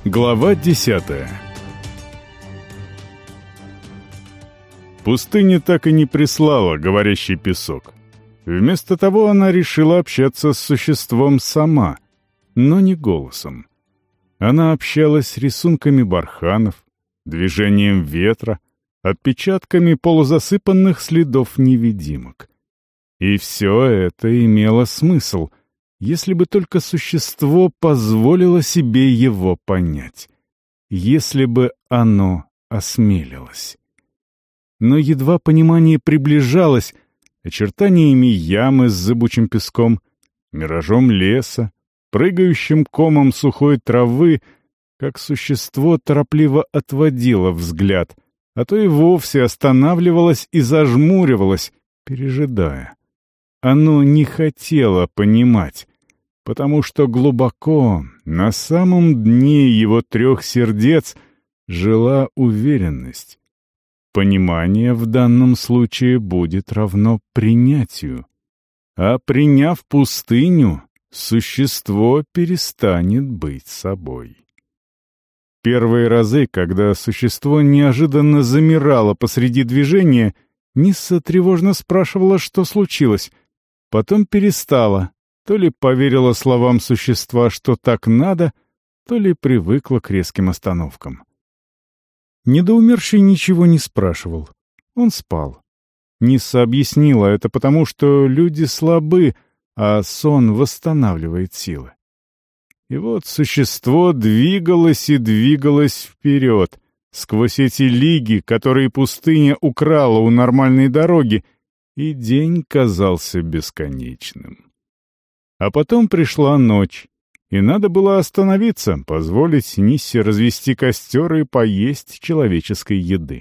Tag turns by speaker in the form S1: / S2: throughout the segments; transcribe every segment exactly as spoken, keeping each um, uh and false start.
S1: Глава десятая. Пустыня так и не прислала говорящий песок. Вместо того она решила общаться с существом сама, но не голосом. Она общалась с рисунками барханов, движением ветра, отпечатками полузасыпанных следов невидимок. И все это имело смысл, если бы только существо позволило себе его понять, если бы оно осмелилось. Но едва понимание приближалось, очертаниями ямы с зыбучим песком, миражом леса, прыгающим комом сухой травы, как существо торопливо отводило взгляд, а то и вовсе останавливалось и зажмуривалось, пережидая. Оно не хотело понимать, потому что глубоко, на самом дне его трех сердец, жила уверенность. Понимание в данном случае будет равно принятию. А приняв пустыню, существо перестанет быть собой. Первые разы, когда существо неожиданно замирало посреди движения, Нисса тревожно спрашивала, что случилось. Потом перестала, то ли поверила словам существа, что так надо, то ли привыкла к резким остановкам. Недоумерший ничего не спрашивал. Он спал. Нисса объяснила это потому, что люди слабы, а сон восстанавливает силы. И вот существо двигалось и двигалось вперед, сквозь эти лиги, которые пустыня украла у нормальной дороги, и день казался бесконечным. А потом пришла ночь, и надо было остановиться, позволить Ниссе развести костер и поесть человеческой еды.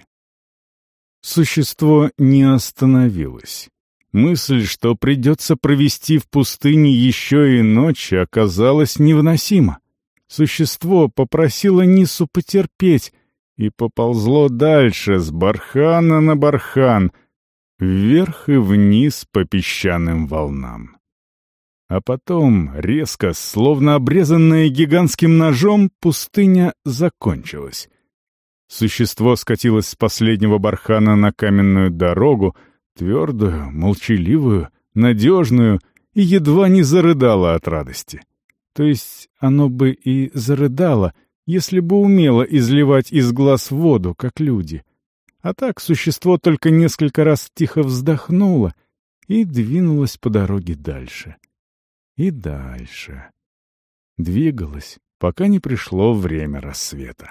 S1: Существо не остановилось. Мысль, что придется провести в пустыне еще и ночь, оказалась невыносима. Существо попросило Ниссу потерпеть и поползло дальше, с бархана на бархан, вверх и вниз по песчаным волнам. А потом, резко, словно обрезанная гигантским ножом, пустыня закончилась. Существо скатилось с последнего бархана на каменную дорогу, твердую, молчаливую, надежную, и едва не зарыдало от радости. То есть оно бы и зарыдало, если бы умело изливать из глаз воду, как люди. А так существо только несколько раз тихо вздохнуло и двинулось по дороге дальше. И дальше. Двигалось, пока не пришло время рассвета.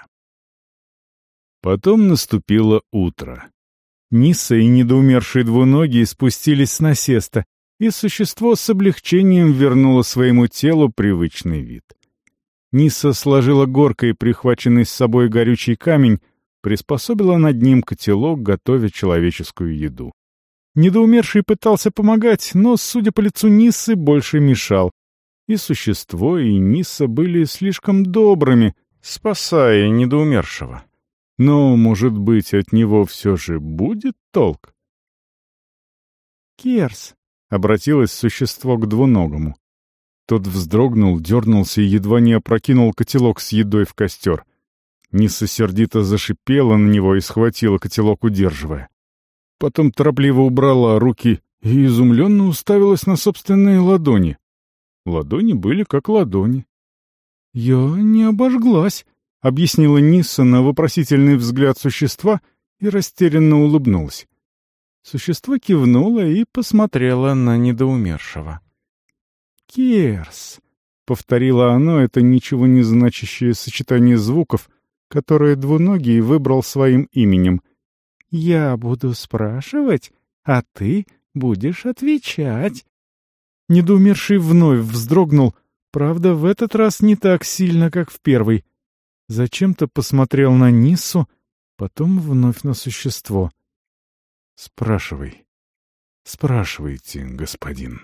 S1: Потом наступило утро. Нисса и недоумершие двуногие спустились с насеста, и существо с облегчением вернуло своему телу привычный вид. Нисса сложила горкой прихваченный с собой горючий камень, приспособила над ним котелок, готовя человеческую еду. Недоумерший пытался помогать, но, судя по лицу Ниссы, больше мешал. И существо, и Нисса были слишком добрыми, спасая недоумершего. Но, может быть, от него все же будет толк? «Керс», — обратилось существо к двуногому. Тот вздрогнул, дернулся и едва не опрокинул котелок с едой в костер. Нисса сердито зашипела на него и схватила котелок, удерживая. Потом торопливо убрала руки и изумленно уставилась на собственные ладони. Ладони были как ладони. «Я не обожглась», — объяснила Нисса на вопросительный взгляд существа и растерянно улыбнулась. Существо кивнуло и посмотрело на недоумершего. «Керс», — повторило оно это ничего не значащее сочетание звуков, которое двуногий выбрал своим именем. «Я буду спрашивать, а ты будешь отвечать». Недоумерший вновь вздрогнул, правда, в этот раз не так сильно, как в первый. Зачем-то посмотрел на Ниссу, потом вновь на существо. «Спрашивай. Спрашивайте, господин».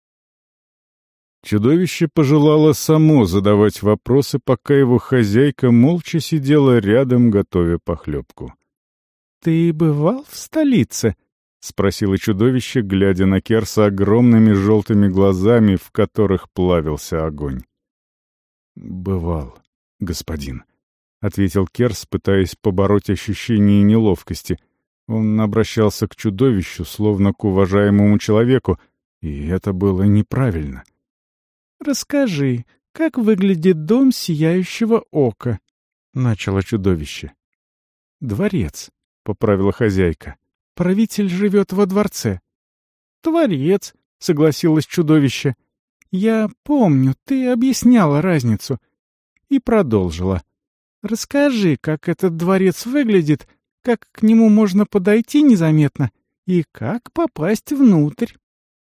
S1: Чудовище пожелало само задавать вопросы, пока его хозяйка молча сидела рядом, готовя похлебку. «Ты бывал в столице?» — спросило чудовище, глядя на Керса огромными желтыми глазами, в которых плавился огонь. «Бывал, господин», — ответил Керс, пытаясь побороть ощущение неловкости. Он обращался к чудовищу, словно к уважаемому человеку, и это было неправильно.
S2: «Расскажи, как выглядит дом Сияющего Ока?» — начало чудовище. «Дворец», — поправила хозяйка. «Правитель живет во дворце». «Дворец», — согласилось чудовище. «Я помню, ты объясняла разницу». И продолжила. «Расскажи, как этот дворец выглядит, как к нему можно подойти незаметно и как попасть внутрь».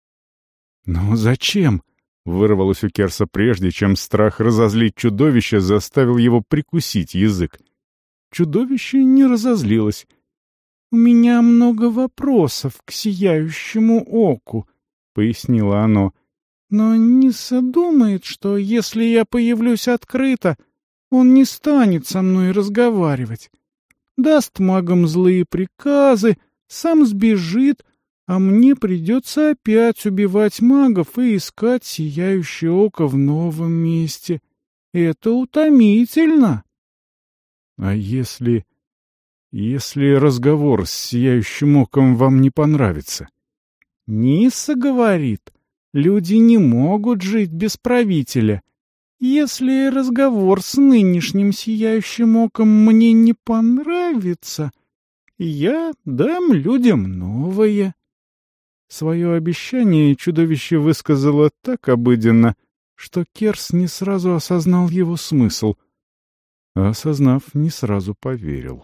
S1: «Ну зачем?» — вырвалось у Керса прежде, чем страх разозлить чудовище заставил его прикусить язык. Чудовище не разозлилось.
S2: «У меня много вопросов к Сияющему Оку», — пояснило оно. «Но Ниса думает, что если я появлюсь открыто, он не станет со мной разговаривать. Даст магам злые приказы, сам сбежит, а мне придется опять убивать магов и искать Сияющее Око в новом месте. Это утомительно».
S1: «А если... если разговор с Сияющим Оком вам не понравится?»
S2: «Ниса говорит, люди не могут жить без правителя. Если разговор с нынешним Сияющим Оком мне не понравится, я дам людям новое».
S1: Свое обещание чудовище высказало так обыденно, что Керс не сразу осознал его смысл, а осознав, не сразу поверил.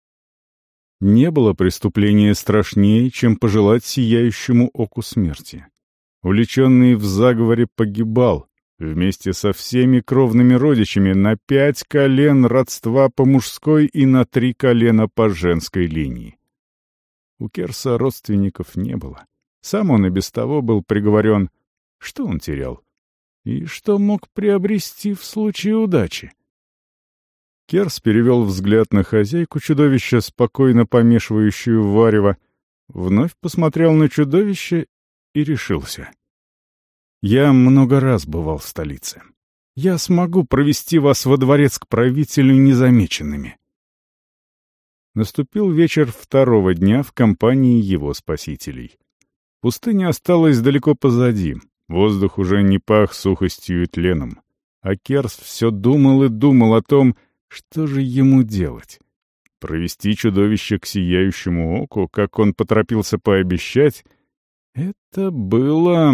S1: Не было преступления страшнее, чем пожелать Сияющему Оку смерти. Увлеченный в заговоре погибал, вместе со всеми кровными родичами, на пять колен родства по мужской и на три колена по женской линии. У Керса родственников не было. Сам он и без того был приговорен. Что он терял? И что мог приобрести в случае удачи? Керс перевел взгляд на хозяйку чудовища, спокойно помешивающую варево, вновь посмотрел на чудовище и решился. «Я много раз бывал в столице. Я смогу провести вас во дворец к правителю незамеченными». Наступил вечер второго дня в компании его спасителей. Пустыня осталась далеко позади, воздух уже не пах сухостью и тленом. А Керс все думал и думал о том, что же ему делать. Провести чудовище к Сияющему Оку, как он поторопился пообещать, это было...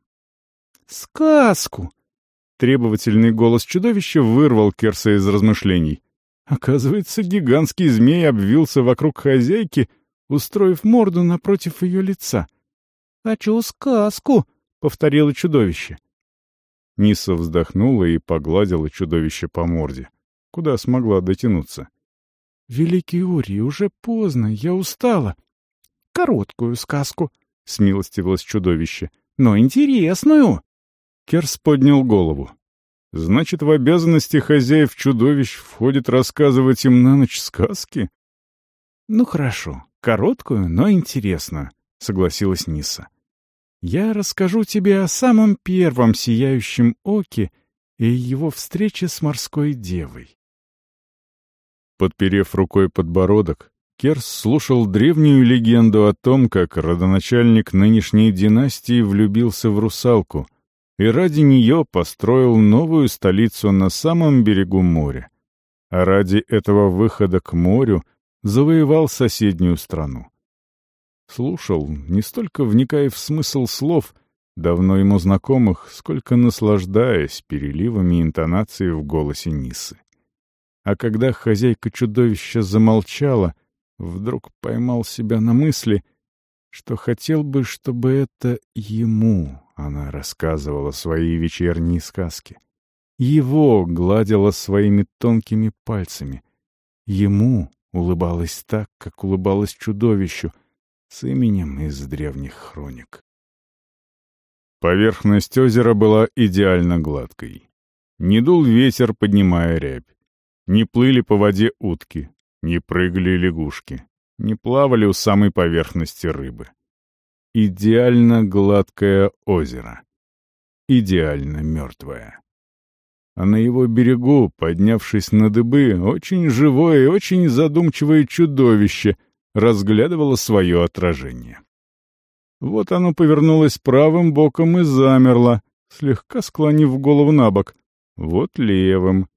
S2: «Сказку!»
S1: Требовательный голос чудовища вырвал Керса из размышлений. Оказывается, гигантский змей обвился вокруг хозяйки, устроив морду напротив ее лица.
S2: «Хочу сказку!» — повторило чудовище.
S1: Ниса вздохнула и погладила чудовище по морде, куда смогла дотянуться.
S2: «Великий Ури, уже поздно, я устала». «Короткую сказку», — смилостивилось чудовище, — «но интересную».
S1: Керс поднял голову. «Значит, в обязанности хозяев чудовищ входит рассказывать им на ночь сказки?»
S2: «Ну хорошо, короткую, но интересную», — согласилась Ниса. «Я расскажу тебе о самом первом Сияющем Оке и его встрече с морской девой».
S1: Подперев рукой подбородок, Керс слушал древнюю легенду о том, как родоначальник нынешней династии влюбился в русалку и ради нее построил новую столицу на самом берегу моря, а ради этого выхода к морю завоевал соседнюю страну. Слушал, не столько вникая в смысл слов, давно ему знакомых, сколько наслаждаясь переливами интонации в голосе Нисы. А когда хозяйка чудовища замолчала, вдруг поймал себя на мысли, что хотел бы, чтобы это ему она рассказывала свои вечерние сказки. Его гладила своими тонкими пальцами. Ему улыбалась так, как улыбалась чудовищу, с именем из древних хроник. Поверхность озера была идеально гладкой. Не дул ветер, поднимая рябь. Не плыли по воде утки, не прыгали лягушки, не плавали у самой поверхности рыбы. Идеально гладкое озеро. Идеально мертвое. а на его берегу, поднявшись на дыбы, очень живое и очень задумчивое чудовище разглядывало свое отражение. Вот оно повернулось правым боком и замерло, слегка склонив голову на бок, вот левым.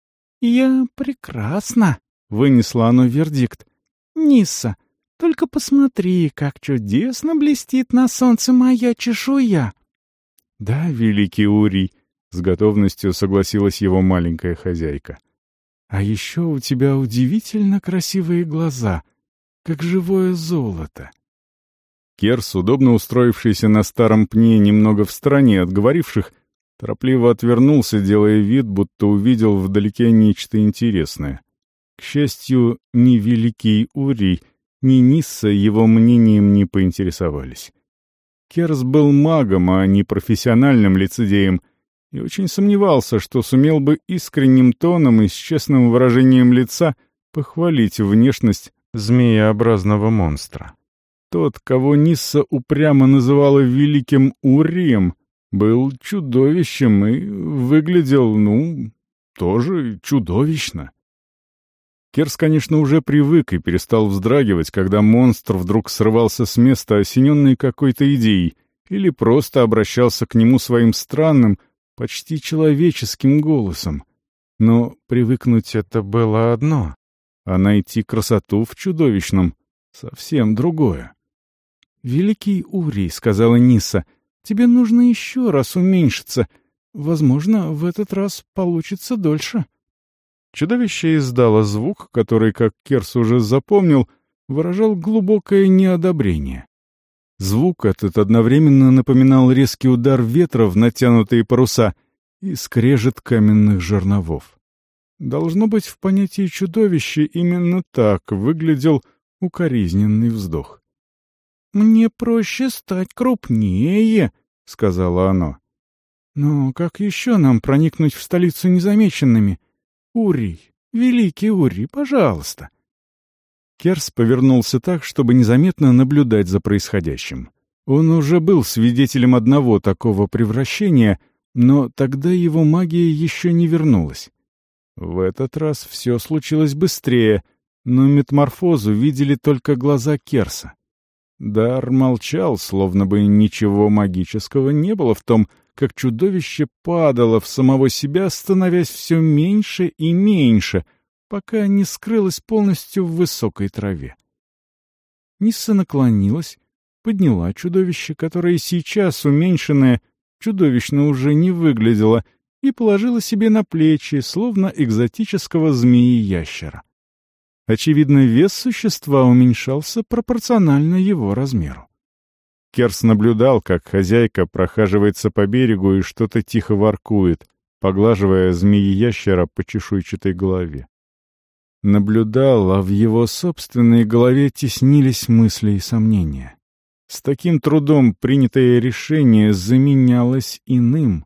S2: «Я прекрасно», — вынесло оно вердикт. «Нисса, только посмотри, как чудесно блестит на солнце моя чешуя».
S1: «Да, великий Урий», — с готовностью согласилась его маленькая хозяйка.
S2: «А еще у тебя удивительно красивые глаза, как живое золото».
S1: Керс, удобно устроившийся на старом пне немного в стороне от говоривших, торопливо отвернулся, делая вид, будто увидел вдалеке нечто интересное. К счастью, ни великий Урий, ни Нисса его мнением не поинтересовались. Керс был магом, а не профессиональным лицедеем, и очень сомневался, что сумел бы искренним тоном и с честным выражением лица похвалить внешность змееобразного монстра. Тот, кого Нисса упрямо называла великим Урием, был чудовищем и выглядел, ну, тоже чудовищно. Керс, конечно, уже привык и перестал вздрагивать, когда монстр вдруг срывался с места, осененный какой-то идеей, или просто обращался к нему своим странным, почти человеческим голосом. Но привыкнуть это было одно, а найти красоту в чудовищном — совсем другое.
S2: «Великий Урий», — сказала Нисса, — «тебе нужно еще раз уменьшиться. Возможно, в этот раз получится дольше».
S1: Чудовище издало звук, который, как Керс уже запомнил, выражал глубокое неодобрение. Звук этот одновременно напоминал резкий удар ветра в натянутые паруса и скрежет каменных жерновов. Должно быть, в понятии чудовища именно так выглядел укоризненный вздох.
S2: «Мне проще стать крупнее», — сказала оно. «Но как еще нам проникнуть в столицу незамеченными? Урий, великий Урий, пожалуйста».
S1: Керс повернулся так, чтобы незаметно наблюдать за происходящим. Он уже был свидетелем одного такого превращения, но тогда его магия еще не вернулась. В этот раз все случилось быстрее, но метаморфозу видели только глаза Керса. Дар молчал, словно бы ничего магического не было в том, как чудовище падало в самого себя, становясь все меньше и меньше, пока не скрылось полностью в высокой траве. Нисса наклонилась, подняла чудовище, которое сейчас, уменьшенное, чудовищно уже не выглядело, и положила себе на плечи, словно экзотического змеи-ящера. Очевидно, вес существа уменьшался пропорционально его размеру. Керс наблюдал, как хозяйка прохаживается по берегу и что-то тихо воркует, поглаживая змеи-ящера по чешуйчатой голове. Наблюдал, а в его собственной голове теснились мысли и сомнения. С таким трудом принятое решение заменялось иным,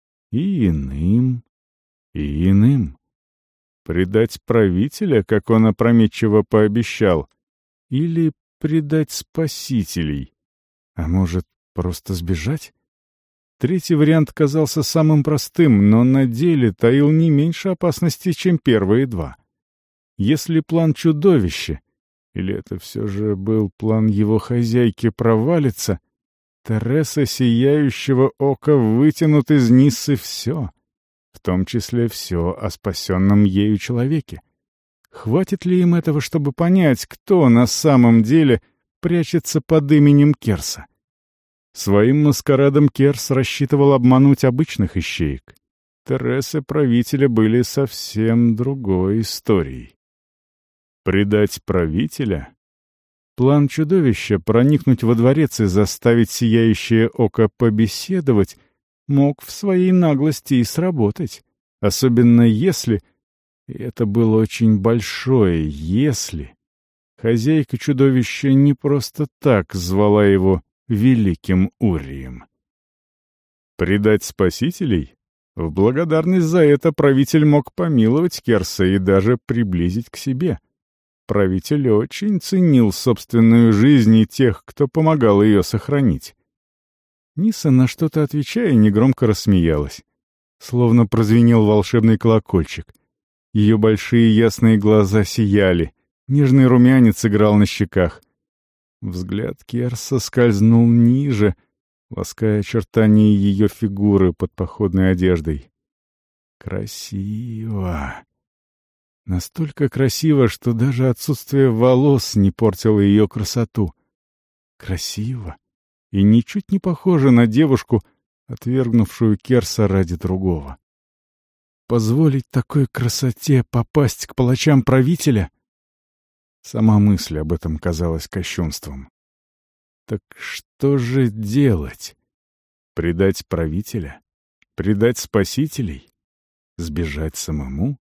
S1: и иным, и иным. Предать правителя, как он опрометчиво пообещал, или предать спасителей? А может, просто сбежать? Третий вариант казался самым простым, но на деле таил не меньше опасности, чем первые два. Если план чудовища, или это все же был план его хозяйки, провалится, Тереса Сияющего Ока вытянут из Ниссы все, в том числе все о спасенном ею человеке. Хватит ли им этого, чтобы понять, кто на самом деле прячется под именем Керса? Своим маскарадом Керс рассчитывал обмануть обычных ищеек. Тересы правителя были совсем другой историей. Предать правителя? План чудовища проникнуть во дворец и заставить Сияющее Око побеседовать мог в своей наглости и сработать, особенно если... И это было очень большое «если». Хозяйка чудовища не просто так звала его Великим Урием. Предать спасителей? В благодарность за это правитель мог помиловать Керса и даже приблизить к себе. Правитель очень ценил собственную жизнь и тех, кто помогал ее сохранить. Нисса, на что-то отвечая, негромко рассмеялась. словно прозвенел волшебный колокольчик. Ее большие ясные глаза сияли, нежный румянец играл на щеках. Взгляд Керса скользнул ниже, лаская очертания ее фигуры под походной одеждой. Красиво. Настолько красиво, что даже отсутствие волос не портило ее красоту. Красиво и ничуть не похожа на девушку, отвергнувшую Керса ради другого. Позволить такой красоте попасть к палачам правителя? Сама мысль об этом казалась кощунством. Так что же делать? Предать правителя? Предать спасителей? Сбежать самому?